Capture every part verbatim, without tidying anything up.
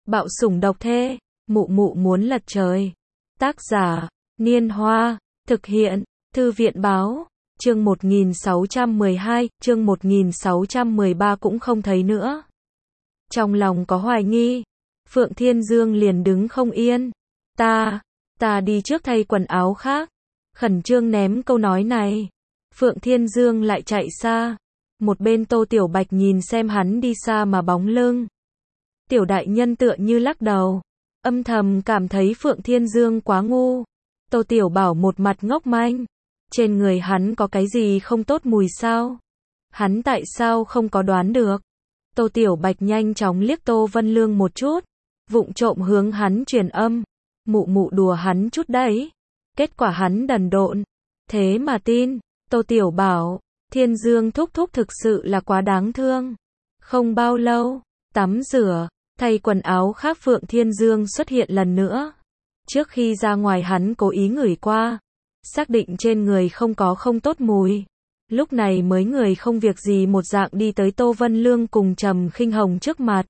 Bạo sủng độc thê, mụ mụ muốn lật trời. Tác giả, Niên Hoa, thực hiện, Thư viện Báo, chương một nghìn sáu trăm mười hai, chương một nghìn sáu trăm mười ba cũng không thấy nữa. Trong lòng có hoài nghi, Phượng Thiên Dương liền đứng không yên. Ta, ta đi trước thay quần áo khác. Khẩn trương ném câu nói này. Phượng Thiên Dương lại chạy xa. Một bên Tô Tiểu Bạch nhìn xem hắn đi xa mà bóng lưng. Tiểu đại nhân tựa như lắc đầu, âm thầm cảm thấy Phượng Thiên Dương quá ngu. Tô Tiểu Bảo một mặt ngốc manh. Trên người hắn có cái gì không tốt mùi sao? Hắn tại sao không có đoán được? Tô Tiểu Bạch nhanh chóng liếc Tô Vân Lương một chút, vụng trộm hướng hắn truyền âm. Mụ mụ đùa hắn chút đấy. Kết quả hắn đần độn. Thế mà tin. Tô Tiểu Bảo, Thiên Dương thúc thúc thực sự là quá đáng thương. Không bao lâu, tắm rửa, thay quần áo khác Phượng Thiên Dương xuất hiện lần nữa. Trước khi ra ngoài hắn cố ý ngửi qua, xác định trên người không có không tốt mùi. Lúc này mới người không việc gì một dạng đi tới Tô Vân Lương cùng Trầm Khinh Hồng trước mặt.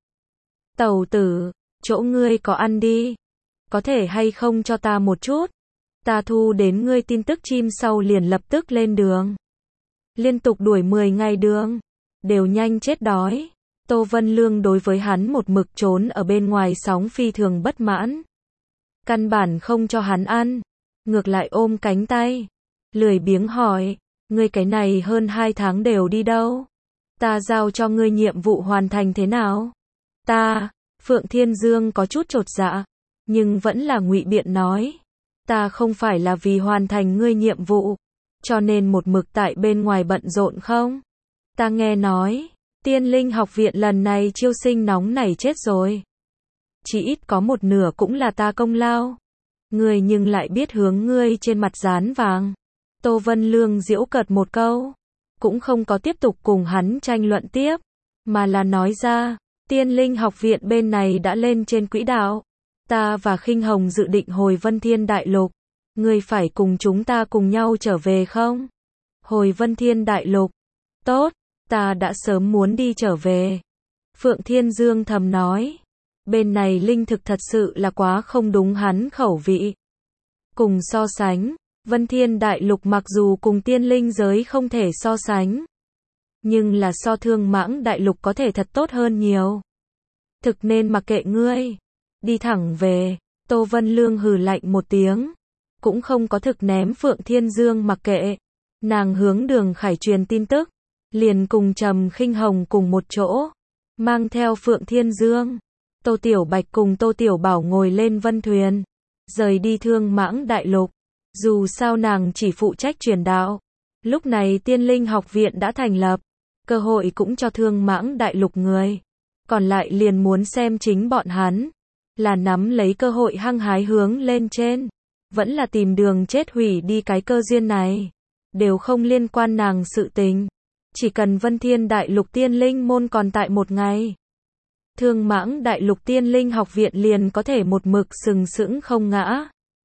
Tẩu tử, chỗ ngươi có ăn đi. Có thể hay không cho ta một chút? Ta thu đến ngươi tin tức chim sau liền lập tức lên đường. Liên tục đuổi mười ngày đường, đều nhanh chết đói. Tô Vân Lương đối với hắn một mực trốn ở bên ngoài sóng phi thường bất mãn. Căn bản không cho hắn ăn, ngược lại ôm cánh tay, lười biếng hỏi, ngươi cái này hơn hai tháng đều đi đâu? Ta giao cho ngươi nhiệm vụ hoàn thành thế nào? Ta, Phượng Thiên Dương có chút chột dạ, nhưng vẫn là ngụy biện nói, ta không phải là vì hoàn thành ngươi nhiệm vụ, cho nên một mực tại bên ngoài bận rộn không? Ta nghe nói, Tiên Linh học viện lần này chiêu sinh nóng nảy chết rồi. Chỉ ít có một nửa cũng là ta công lao. Ngươi nhưng lại biết hướng ngươi trên mặt dán vàng. Tô Vân Lương giễu cợt một câu, cũng không có tiếp tục cùng hắn tranh luận tiếp, mà là nói ra, Tiên Linh học viện bên này đã lên trên quỹ đạo. Ta và Khinh Hồng dự định hồi Vân Thiên Đại Lục. Ngươi phải cùng chúng ta cùng nhau trở về không? Hồi Vân Thiên Đại Lục. Tốt, ta đã sớm muốn đi trở về. Phượng Thiên Dương thầm nói. Bên này linh thực thật sự là quá không đúng hắn khẩu vị. Cùng so sánh, Vân Thiên Đại Lục mặc dù cùng tiên linh giới không thể so sánh, nhưng là so Thương Mãng Đại Lục có thể thật tốt hơn nhiều. Thực nên mặc kệ ngươi. Đi thẳng về. Tô Vân Lương hừ lạnh một tiếng, cũng không có thực ném Phượng Thiên Dương mặc kệ. Nàng hướng Đường Khải truyền tin tức, liền cùng Trầm Khinh Hồng cùng một chỗ, mang theo Phượng Thiên Dương. Tô Tiểu Bạch cùng Tô Tiểu Bảo ngồi lên vân thuyền, rời đi Thương Mãng Đại Lục. Dù sao nàng chỉ phụ trách truyền đạo. Lúc này Tiên Linh học viện đã thành lập, cơ hội cũng cho Thương Mãng Đại Lục người. Còn lại liền muốn xem chính bọn hắn, là nắm lấy cơ hội hăng hái hướng lên trên, vẫn là tìm đường chết hủy đi cái cơ duyên này. Đều không liên quan nàng sự tình. Chỉ cần Vân Thiên Đại Lục Tiên Linh môn còn tại một ngày, Thương Mãng Đại Lục Tiên Linh học viện liền có thể một mực sừng sững không ngã.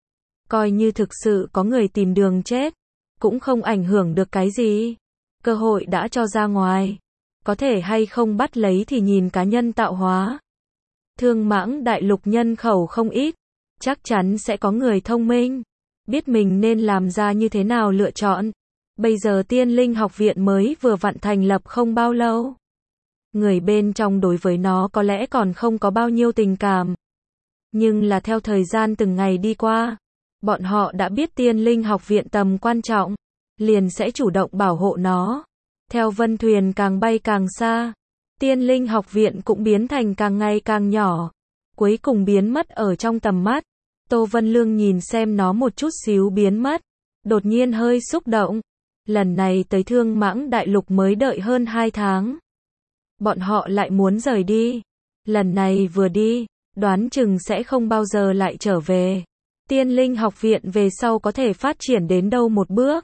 Coi như thực sự có người tìm đường chết, cũng không ảnh hưởng được cái gì. Cơ hội đã cho ra ngoài, có thể hay không bắt lấy thì nhìn cá nhân tạo hóa. Thương Mãng Đại Lục nhân khẩu không ít, chắc chắn sẽ có người thông minh, biết mình nên làm ra như thế nào lựa chọn. Bây giờ Tiên Linh học viện mới vừa vặn thành lập không bao lâu. Người bên trong đối với nó có lẽ còn không có bao nhiêu tình cảm. Nhưng là theo thời gian từng ngày đi qua, bọn họ đã biết Tiên Linh học viện tầm quan trọng, liền sẽ chủ động bảo hộ nó. Theo vân thuyền càng bay càng xa, Tiên Linh học viện cũng biến thành càng ngày càng nhỏ, cuối cùng biến mất ở trong tầm mắt. Tô Vân Lương nhìn xem nó một chút xíu biến mất, đột nhiên hơi xúc động. Lần này tới Thương Mãng Đại Lục mới đợi hơn hai tháng. Bọn họ lại muốn rời đi. Lần này vừa đi, đoán chừng sẽ không bao giờ lại trở về. Tiên Linh học viện về sau có thể phát triển đến đâu một bước.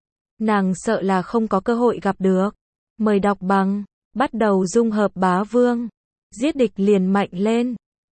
Nàng sợ là không có cơ hội gặp được. Mời đọc bằng, bắt đầu dung hợp bá vương. Giết địch liền mạnh lên.